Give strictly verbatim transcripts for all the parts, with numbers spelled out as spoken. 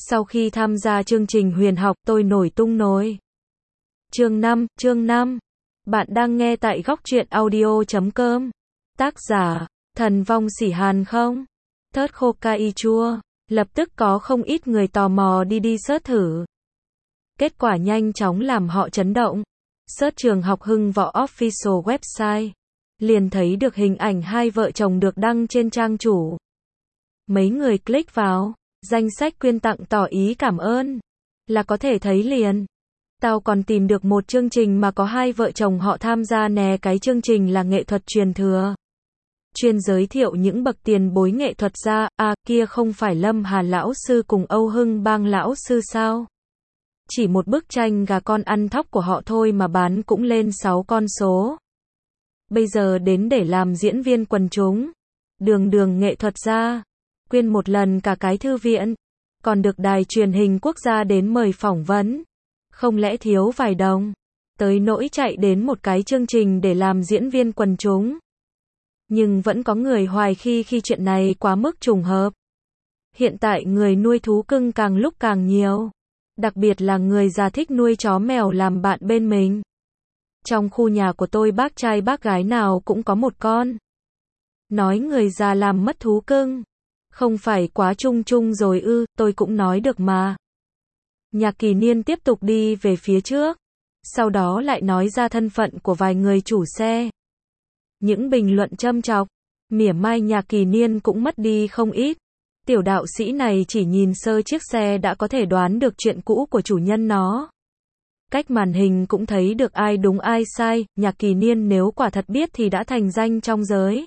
Sau khi tham gia chương trình huyền học, tôi nổi tung nổi. Chương năm, chương năm. Bạn đang nghe tại góc truyện audio chấm com. Tác giả, Thần Vong Sỉ Hàn không? Thớt khô cay chua. Lập tức có không ít người tò mò đi đi search thử. Kết quả nhanh chóng làm họ chấn động. Search trường học Hưng Võ official website. Liền thấy được hình ảnh hai vợ chồng được đăng trên trang chủ. Mấy người click vào, danh sách quyên tặng tỏ ý cảm ơn. Là có thể thấy liền. Tao còn tìm được một chương trình mà có hai vợ chồng họ tham gia nè, cái chương trình là nghệ thuật truyền thừa. Chuyên giới thiệu những bậc tiền bối nghệ thuật gia, à kia không phải Lâm Hà lão sư cùng Âu Hưng Bang lão sư sao? Chỉ một bức tranh gà con ăn thóc của họ thôi mà bán cũng lên sáu con số. Bây giờ đến để làm diễn viên quần chúng. Đường đường nghệ thuật gia. Quyên một lần cả cái thư viện. Còn được đài truyền hình quốc gia đến mời phỏng vấn. Không lẽ thiếu vài đồng. Tới nỗi chạy đến một cái chương trình để làm diễn viên quần chúng. Nhưng vẫn có người hoài khi khi chuyện này quá mức trùng hợp. Hiện tại người nuôi thú cưng càng lúc càng nhiều. Đặc biệt là người già thích nuôi chó mèo làm bạn bên mình. Trong khu nhà của tôi bác trai bác gái nào cũng có một con. Nói người già làm mất thú cưng. Không phải quá chung chung rồi ư, tôi cũng nói được mà. Nhạc Kỳ Niên tiếp tục đi về phía trước. Sau đó lại nói ra thân phận của vài người chủ xe. Những bình luận châm chọc, mỉa mai Nhạc Kỳ Niên cũng mất đi không ít. Tiểu đạo sĩ này chỉ nhìn sơ chiếc xe đã có thể đoán được chuyện cũ của chủ nhân nó. Cách màn hình cũng thấy được ai đúng ai sai, Nhạc Kỳ Niên nếu quả thật biết thì đã thành danh trong giới.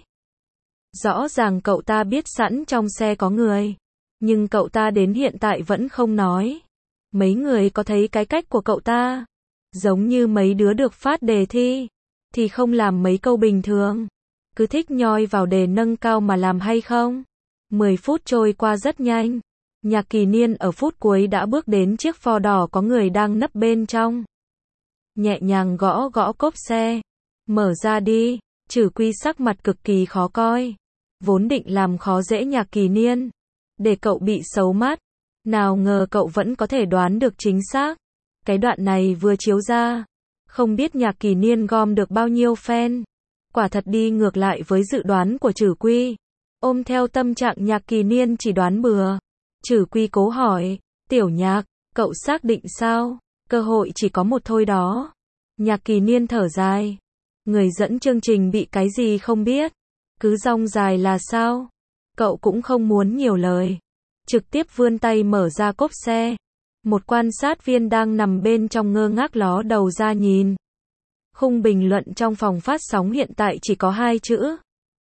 Rõ ràng cậu ta biết sẵn trong xe có người. Nhưng cậu ta đến hiện tại vẫn không nói. Mấy người có thấy cái cách của cậu ta? Giống như mấy đứa được phát đề thi. Thì không làm mấy câu bình thường. Cứ thích nhoi vào đề nâng cao mà làm hay không? mười phút trôi qua rất nhanh. Nhạc Kỳ Niên ở phút cuối đã bước đến chiếc Ford đỏ có người đang nấp bên trong. Nhẹ nhàng gõ gõ cốp xe. Mở ra đi. Trừ Quy sắc mặt cực kỳ khó coi. Vốn định làm khó dễ Nhạc Kỳ Niên. Để cậu bị xấu mắt. Nào ngờ cậu vẫn có thể đoán được chính xác. Cái đoạn này vừa chiếu ra. Không biết Nhạc Kỳ Niên gom được bao nhiêu fan. Quả thật đi ngược lại với dự đoán của Trừ Quy. Ôm theo tâm trạng Nhạc Kỳ Niên chỉ đoán bừa. Trừ Quy cố hỏi. Tiểu Nhạc, cậu xác định sao? Cơ hội chỉ có một thôi đó. Nhạc Kỳ Niên thở dài. Người dẫn chương trình bị cái gì không biết. Cứ rong dài là sao? Cậu cũng không muốn nhiều lời. Trực tiếp vươn tay mở ra cốp xe. Một quan sát viên đang nằm bên trong ngơ ngác ló đầu ra nhìn. Khung bình luận trong phòng phát sóng hiện tại chỉ có hai chữ.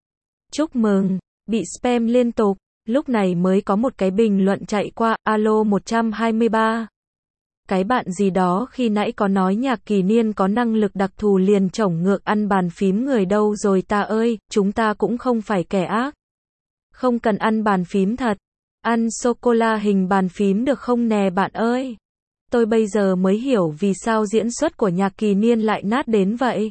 Chúc mừng, bị spam liên tục. Lúc này mới có một cái bình luận chạy qua, alo một trăm hai mươi ba. Cái bạn gì đó khi nãy có nói Nhạc Kỳ Niên có năng lực đặc thù liền chổng ngược ăn bàn phím người đâu rồi ta ơi, chúng ta cũng không phải kẻ ác. Không cần ăn bàn phím thật. Ăn sô-cô-la hình bàn phím được không nè bạn ơi. Tôi bây giờ mới hiểu vì sao diễn xuất của Nhạc Kỳ Niên lại nát đến vậy.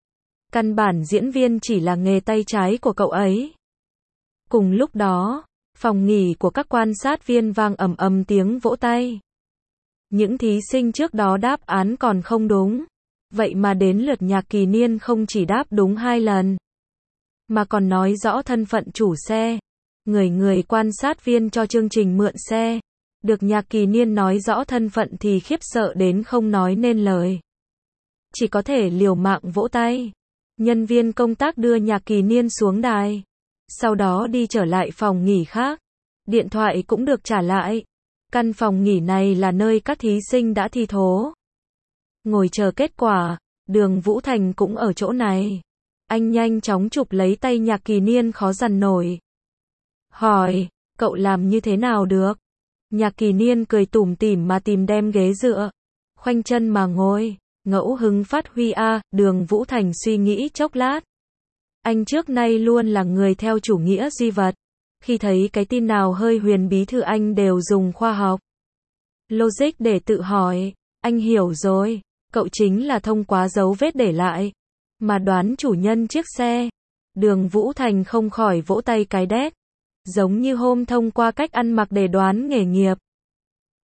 Căn bản diễn viên chỉ là nghề tay trái của cậu ấy. Cùng lúc đó, phòng nghỉ của các quan sát viên vang ầm ầm tiếng vỗ tay. Những thí sinh trước đó đáp án còn không đúng. Vậy mà đến lượt Nhạc Kỳ Niên không chỉ đáp đúng hai lần. Mà còn nói rõ thân phận chủ xe. Người người quan sát viên cho chương trình mượn xe. Được Nhạc Kỳ Niên nói rõ thân phận thì khiếp sợ đến không nói nên lời. Chỉ có thể liều mạng vỗ tay. Nhân viên công tác đưa Nhạc Kỳ Niên xuống đài. Sau đó đi trở lại phòng nghỉ khác. Điện thoại cũng được trả lại. Căn phòng nghỉ này là nơi các thí sinh đã thi thố. Ngồi chờ kết quả, Đường Vũ Thành cũng ở chỗ này. Anh nhanh chóng chụp lấy tay Nhạc Kỳ Niên khó dằn nổi. Hỏi, cậu làm như thế nào được? Nhạc Kỳ Niên cười tủm tỉm mà tìm đem ghế dựa. Khoanh chân mà ngồi, ngẫu hứng phát huy a, à, Đường Vũ Thành suy nghĩ chốc lát. Anh trước nay luôn là người theo chủ nghĩa duy vật. Khi thấy cái tin nào hơi huyền bí thư anh đều dùng khoa học. Logic để tự hỏi. Anh hiểu rồi, cậu chính là thông qua dấu vết để lại. Mà đoán chủ nhân chiếc xe. Đường Vũ Thành không khỏi vỗ tay cái đét. Giống như hôm thông qua cách ăn mặc để đoán nghề nghiệp.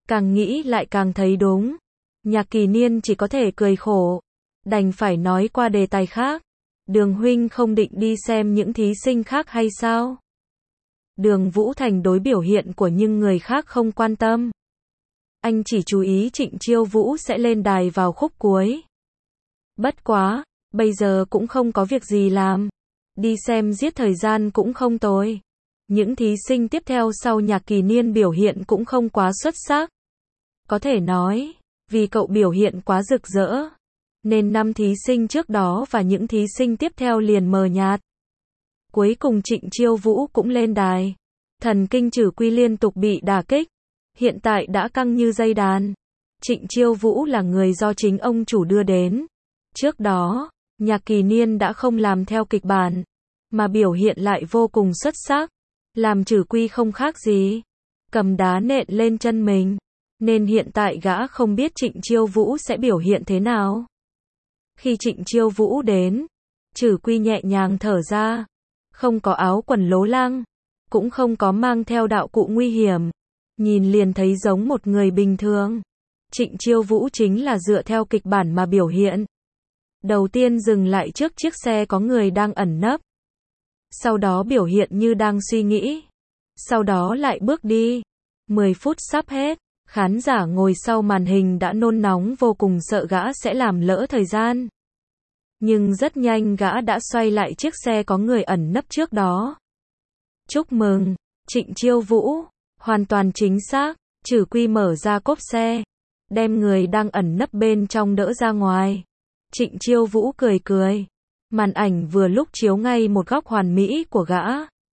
Càng nghĩ lại càng thấy đúng. Nhạc Kỳ Niên chỉ có thể cười khổ. Đành phải nói qua đề tài khác. Đường huynh không định đi xem những thí sinh khác hay sao? Đường Vũ Thành đối biểu hiện của những người khác không quan tâm. Anh chỉ chú ý Trịnh Chiêu Vũ sẽ lên đài vào khúc cuối. Bất quá, bây giờ cũng không có việc gì làm. Đi xem giết thời gian cũng không tồi. Những thí sinh tiếp theo sau Nhạc Kỳ Niên biểu hiện cũng không quá xuất sắc. Có thể nói, vì cậu biểu hiện quá rực rỡ, nên năm thí sinh trước đó và những thí sinh tiếp theo liền mờ nhạt. Cuối cùng Trịnh Chiêu Vũ cũng lên đài. Thần kinh Trử Quy liên tục bị đả kích. Hiện tại đã căng như dây đàn. Trịnh Chiêu Vũ là người do chính ông chủ đưa đến. Trước đó, Nhạc Kỳ Niên đã không làm theo kịch bản, mà biểu hiện lại vô cùng xuất sắc. Làm Trử Quy không khác gì cầm đá nện lên chân mình. Nên hiện tại gã không biết Trịnh Chiêu Vũ sẽ biểu hiện thế nào. Khi Trịnh Chiêu Vũ đến, Trử Quy nhẹ nhàng thở ra. Không có áo quần lố lăng, cũng không có mang theo đạo cụ nguy hiểm. Nhìn liền thấy giống một người bình thường. Trịnh Chiêu Vũ chính là dựa theo kịch bản mà biểu hiện. Đầu tiên dừng lại trước chiếc xe có người đang ẩn nấp. Sau đó biểu hiện như đang suy nghĩ. Sau đó lại bước đi. mười phút sắp hết. Khán giả ngồi sau màn hình đã nôn nóng vô cùng sợ gã sẽ làm lỡ thời gian. Nhưng rất nhanh gã đã xoay lại chiếc xe có người ẩn nấp trước đó. Chúc mừng, Trịnh Chiêu Vũ. Hoàn toàn chính xác. Trử Quy mở ra cốp xe, đem người đang ẩn nấp bên trong đỡ ra ngoài. Trịnh Chiêu Vũ cười cười. Màn ảnh vừa lúc chiếu ngay một góc hoàn mỹ của gã.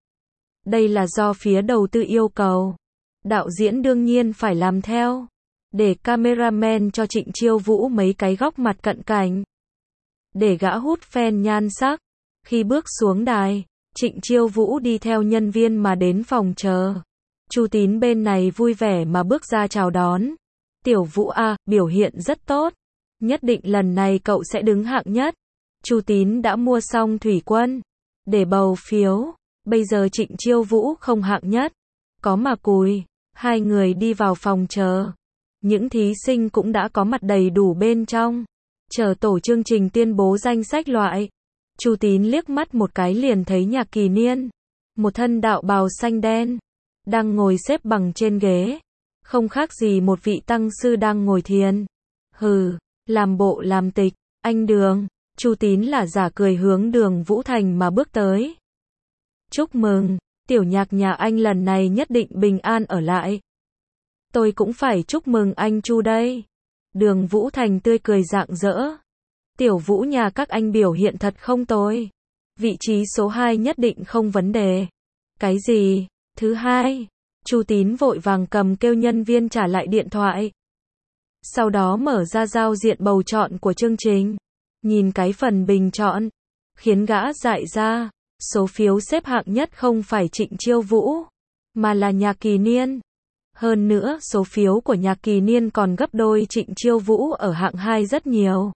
Đây là do phía đầu tư yêu cầu. Đạo diễn đương nhiên phải làm theo. Để cameraman cho Trịnh Chiêu Vũ mấy cái góc mặt cận cảnh. Để gã hút fan nhan sắc. Khi bước xuống đài, Trịnh Chiêu Vũ đi theo nhân viên mà đến phòng chờ. Chu Tín bên này vui vẻ mà bước ra chào đón. Tiểu Vũ à, biểu hiện rất tốt. Nhất định lần này cậu sẽ đứng hạng nhất. Chu Tín đã mua xong thủy quân để bầu phiếu. Bây giờ Trịnh Chiêu Vũ không hạng nhất. Có mà cùi. Hai người đi vào phòng chờ. Những thí sinh cũng đã có mặt đầy đủ bên trong. Chờ tổ chương trình tuyên bố danh sách loại. Chu Tín liếc mắt một cái liền thấy Nhạc Kỳ Niên. Một thân đạo bào xanh đen. Đang ngồi xếp bằng trên ghế. Không khác gì một vị tăng sư đang ngồi thiền. Hừ, làm bộ làm tịch. Anh Đường. Chu Tín là giả cười hướng Đường Vũ Thành mà bước tới. Chúc mừng, tiểu Nhạc nhà anh lần này nhất định bình an ở lại. Tôi cũng phải chúc mừng anh Chu đây. Đường Vũ Thành tươi cười rạng rỡ. Tiểu Vũ nhà các anh biểu hiện thật không tồi. Vị trí số hai nhất định không vấn đề. Cái gì? Thứ hai. Chu Tín vội vàng cầm kêu nhân viên trả lại điện thoại. Sau đó mở ra giao diện bầu chọn của chương trình. Nhìn cái phần bình chọn. Khiến gã dại ra. Số phiếu xếp hạng nhất không phải Trịnh Chiêu Vũ. Mà là Nhạc Kỳ Niên. Hơn nữa số phiếu của Nhạc Kỳ Niên còn gấp đôi Trịnh Chiêu Vũ ở hạng hai rất nhiều.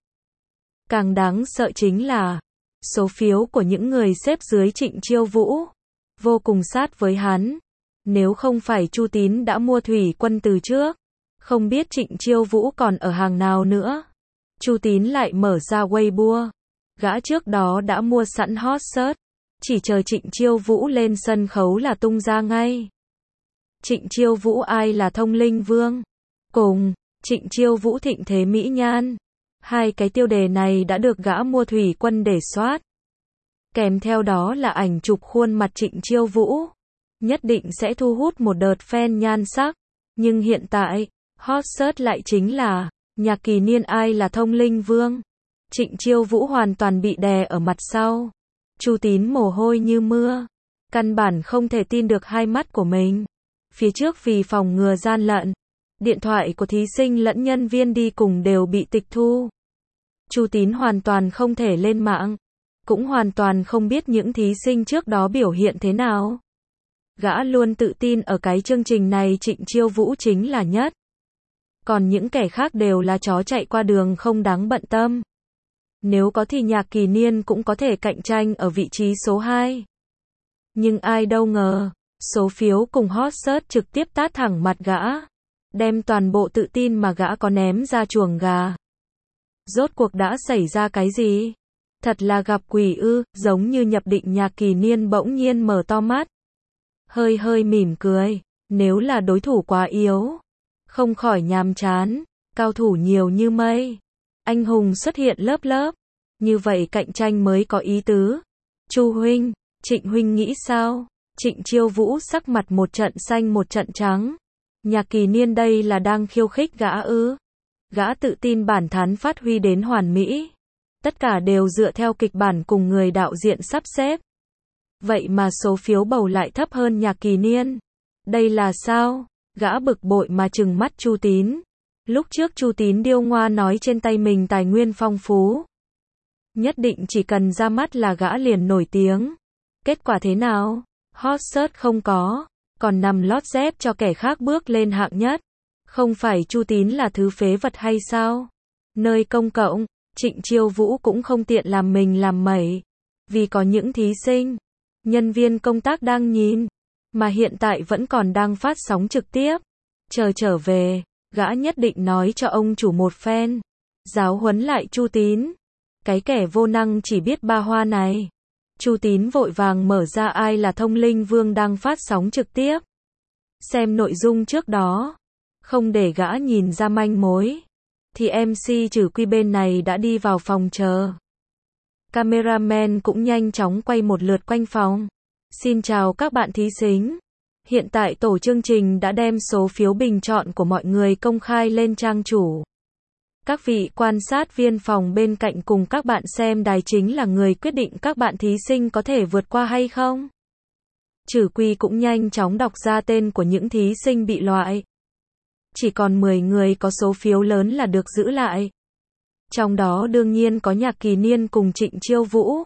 Càng đáng sợ chính là số phiếu của những người xếp dưới Trịnh Chiêu Vũ vô cùng sát với hắn. Nếu không phải Chu Tín đã mua thủy quân từ trước, không biết Trịnh Chiêu Vũ còn ở hàng nào nữa. Chu Tín lại mở ra Weibo. Gã trước đó đã mua sẵn hot search, chỉ chờ Trịnh Chiêu Vũ lên sân khấu là tung ra ngay. Trịnh Chiêu Vũ ai là thông linh vương? Cùng, Trịnh Chiêu Vũ thịnh thế mỹ nhan. Hai cái tiêu đề này đã được gã mua thủy quân để soát. Kèm theo đó là ảnh chụp khuôn mặt Trịnh Chiêu Vũ. Nhất định sẽ thu hút một đợt fan nhan sắc. Nhưng hiện tại, hot search lại chính là Nhạc Kỳ Niên ai là thông linh vương. Trịnh Chiêu Vũ hoàn toàn bị đè ở mặt sau. Chu Tín mồ hôi như mưa. Căn bản không thể tin được hai mắt của mình. Phía trước vì phòng ngừa gian lận, điện thoại của thí sinh lẫn nhân viên đi cùng đều bị tịch thu. Chu Tín hoàn toàn không thể lên mạng. Cũng hoàn toàn không biết những thí sinh trước đó biểu hiện thế nào. Gã luôn tự tin ở cái chương trình này Trịnh Chiêu Vũ chính là nhất. Còn những kẻ khác đều là chó chạy qua đường không đáng bận tâm. Nếu có thì Nhạc Kỳ Niên cũng có thể cạnh tranh ở vị trí số hai. Nhưng ai đâu ngờ, số phiếu cùng hot search trực tiếp tát thẳng mặt gã. đem toàn bộ tự tin mà gã có ném ra chuồng gà. Rốt cuộc đã xảy ra cái gì? Thật là gặp quỷ ư? Giống như nhập định, Nhạc Kỳ Niên bỗng nhiên mở to mắt. Hơi hơi mỉm cười. Nếu là đối thủ quá yếu, không khỏi nhàm chán. Cao thủ nhiều như mây, anh hùng xuất hiện lớp lớp, như vậy cạnh tranh mới có ý tứ. Chu huynh, Trịnh huynh nghĩ sao? Trịnh Chiêu Vũ sắc mặt một trận xanh một trận trắng. Nhạc Kỳ Niên đây là đang khiêu khích gã ư? Gã tự tin bản thán phát huy đến hoàn mỹ. Tất cả đều dựa theo kịch bản cùng người đạo diễn sắp xếp. Vậy mà số phiếu bầu lại thấp hơn Nhạc Kỳ Niên. Đây là sao? Gã bực bội mà trừng mắt Chu Tín. Lúc trước Chu Tín điêu ngoa nói trên tay mình tài nguyên phong phú. Nhất định chỉ cần ra mắt là gã liền nổi tiếng. Kết quả thế nào? Hot search không có, còn nằm lót dép cho kẻ khác bước lên hạng nhất. Không phải Chu Tín là thứ phế vật hay sao? Nơi công cộng, Trịnh Chiêu Vũ cũng không tiện làm mình làm mẩy. Vì có những thí sinh, nhân viên công tác đang nhìn, mà hiện tại vẫn còn đang phát sóng trực tiếp. Chờ trở về, gã nhất định nói cho ông chủ một phen. Giáo huấn lại Chu Tín. Cái kẻ vô năng chỉ biết ba hoa này. Chu Tín vội vàng mở ra Ai Là Thông Linh Vương đang phát sóng trực tiếp. Xem nội dung trước đó. Không để gã nhìn ra manh mối, thì em xê Trừ Quy bên này đã đi vào phòng chờ. Cameraman cũng nhanh chóng quay một lượt quanh phòng. Xin chào các bạn thí sinh. Hiện tại tổ chương trình đã đem số phiếu bình chọn của mọi người công khai lên trang chủ. Các vị quan sát viên phòng bên cạnh cùng các bạn xem đài chính là người quyết định các bạn thí sinh có thể vượt qua hay không. Trừ Quy cũng nhanh chóng đọc ra tên của những thí sinh bị loại. Chỉ còn mười người có số phiếu lớn là được giữ lại. Trong đó đương nhiên có Nhạc Kỳ Niên cùng Trịnh Chiêu Vũ.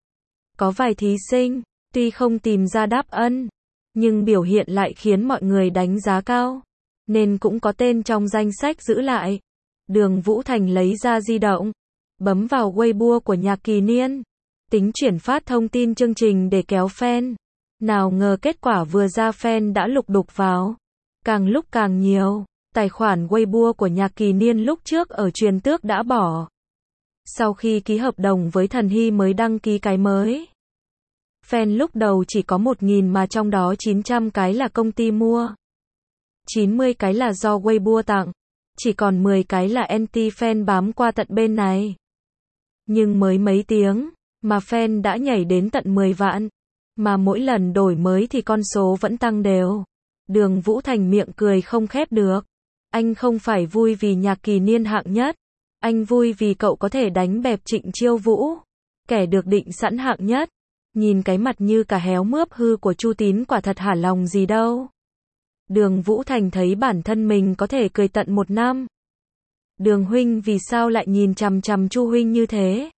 Có vài thí sinh, tuy không tìm ra đáp ân, nhưng biểu hiện lại khiến mọi người đánh giá cao, nên cũng có tên trong danh sách giữ lại. Đường Vũ Thành lấy ra di động, bấm vào Weibo của Nhạc Kỳ Niên, tính chuyển phát thông tin chương trình để kéo fan. Nào ngờ kết quả vừa ra fan đã lục đục vào, càng lúc càng nhiều. Tài khoản Weibo của Nhạc Kỳ Niên lúc trước ở Truyền Tước đã bỏ. Sau khi ký hợp đồng với Thần Hy mới đăng ký cái mới. Fan lúc đầu chỉ có một nghìn mà trong đó chín trăm cái là công ty mua. chín mươi cái là do Weibo tặng. Chỉ còn mười cái là anti-fan bám qua tận bên này. Nhưng mới mấy tiếng, mà fan đã nhảy đến tận mười vạn. Mà mỗi lần đổi mới thì con số vẫn tăng đều. Đường Vũ Thành miệng cười không khép được. Anh không phải vui vì Nhạc Kỳ Niên hạng nhất. Anh vui vì cậu có thể đánh bẹp Trịnh Chiêu Vũ. Kẻ được định sẵn hạng nhất. Nhìn cái mặt như cả héo mướp hư của Chu Tín quả thật hả lòng gì đâu. Đường Vũ Thành thấy bản thân mình có thể cười tận một năm. Đường huynh vì sao lại nhìn chằm chằm Chu huynh như thế?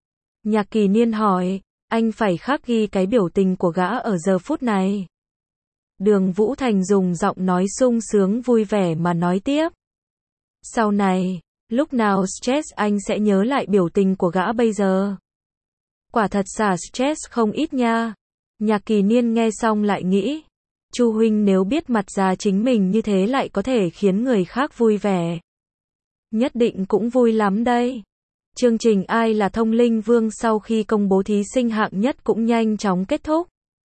Nhạc Kỳ Niên hỏi, anh phải khắc ghi cái biểu tình của gã ở giờ phút này. Đường Vũ Thành dùng giọng nói sung sướng vui vẻ mà nói tiếp. Sau này, lúc nào stress anh sẽ nhớ lại biểu tình của gã bây giờ. Quả thật xả stress không ít nha. Nhạc Kỳ Niên nghe xong lại nghĩ. Chu huynh nếu biết mặt già chính mình như thế lại có thể khiến người khác vui vẻ. Nhất định cũng vui lắm đây. Chương trình Ai Là Thông Linh Vương sau khi công bố thí sinh hạng nhất cũng nhanh chóng kết thúc.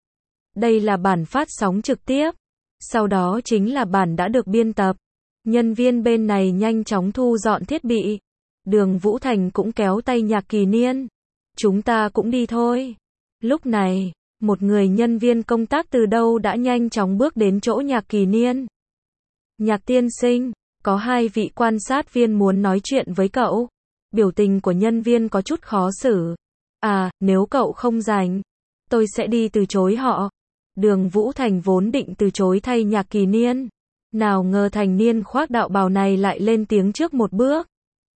Đây là bản phát sóng trực tiếp. Sau đó chính là bản đã được biên tập. Nhân viên bên này nhanh chóng thu dọn thiết bị. Đường Vũ Thành cũng kéo tay Nhạc Kỳ Niên. Chúng ta cũng đi thôi. Lúc này, một người nhân viên công tác từ đâu đã nhanh chóng bước đến chỗ Nhạc Kỳ Niên. Nhạc tiên sinh, có hai vị quan sát viên muốn nói chuyện với cậu. Biểu tình của nhân viên có chút khó xử. À, nếu cậu không rảnh, tôi sẽ đi từ chối họ. Đường Vũ Thành vốn định từ chối thay Nhạc Kỳ Niên. Nào ngờ thành niên khoác đạo bào này lại lên tiếng trước một bước.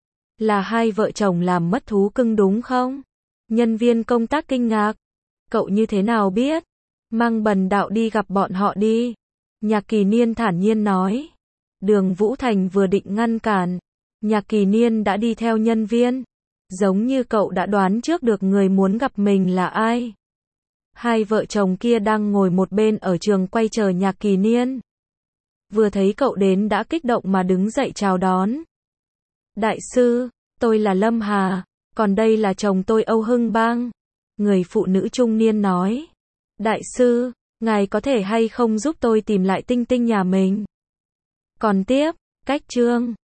Là hai vợ chồng làm mất thú cưng đúng không? Nhân viên công tác kinh ngạc. Cậu như thế nào biết? Mang bần đạo đi gặp bọn họ đi. Nhạc Kỳ Niên thản nhiên nói. Đường Vũ Thành vừa định ngăn cản. Nhạc Kỳ Niên đã đi theo nhân viên. Giống như cậu đã đoán trước được người muốn gặp mình là ai. Hai vợ chồng kia đang ngồi một bên ở trường quay chờ Nhạc Kỳ Niên. vừa thấy cậu đến đã kích động mà đứng dậy chào đón. Đại sư, tôi là Lâm Hà, còn đây là chồng tôi Âu Hưng Bang. Người phụ nữ trung niên nói. Đại sư, ngài có thể hay không giúp tôi tìm lại Tinh Tinh nhà mình? Còn tiếp, cách chương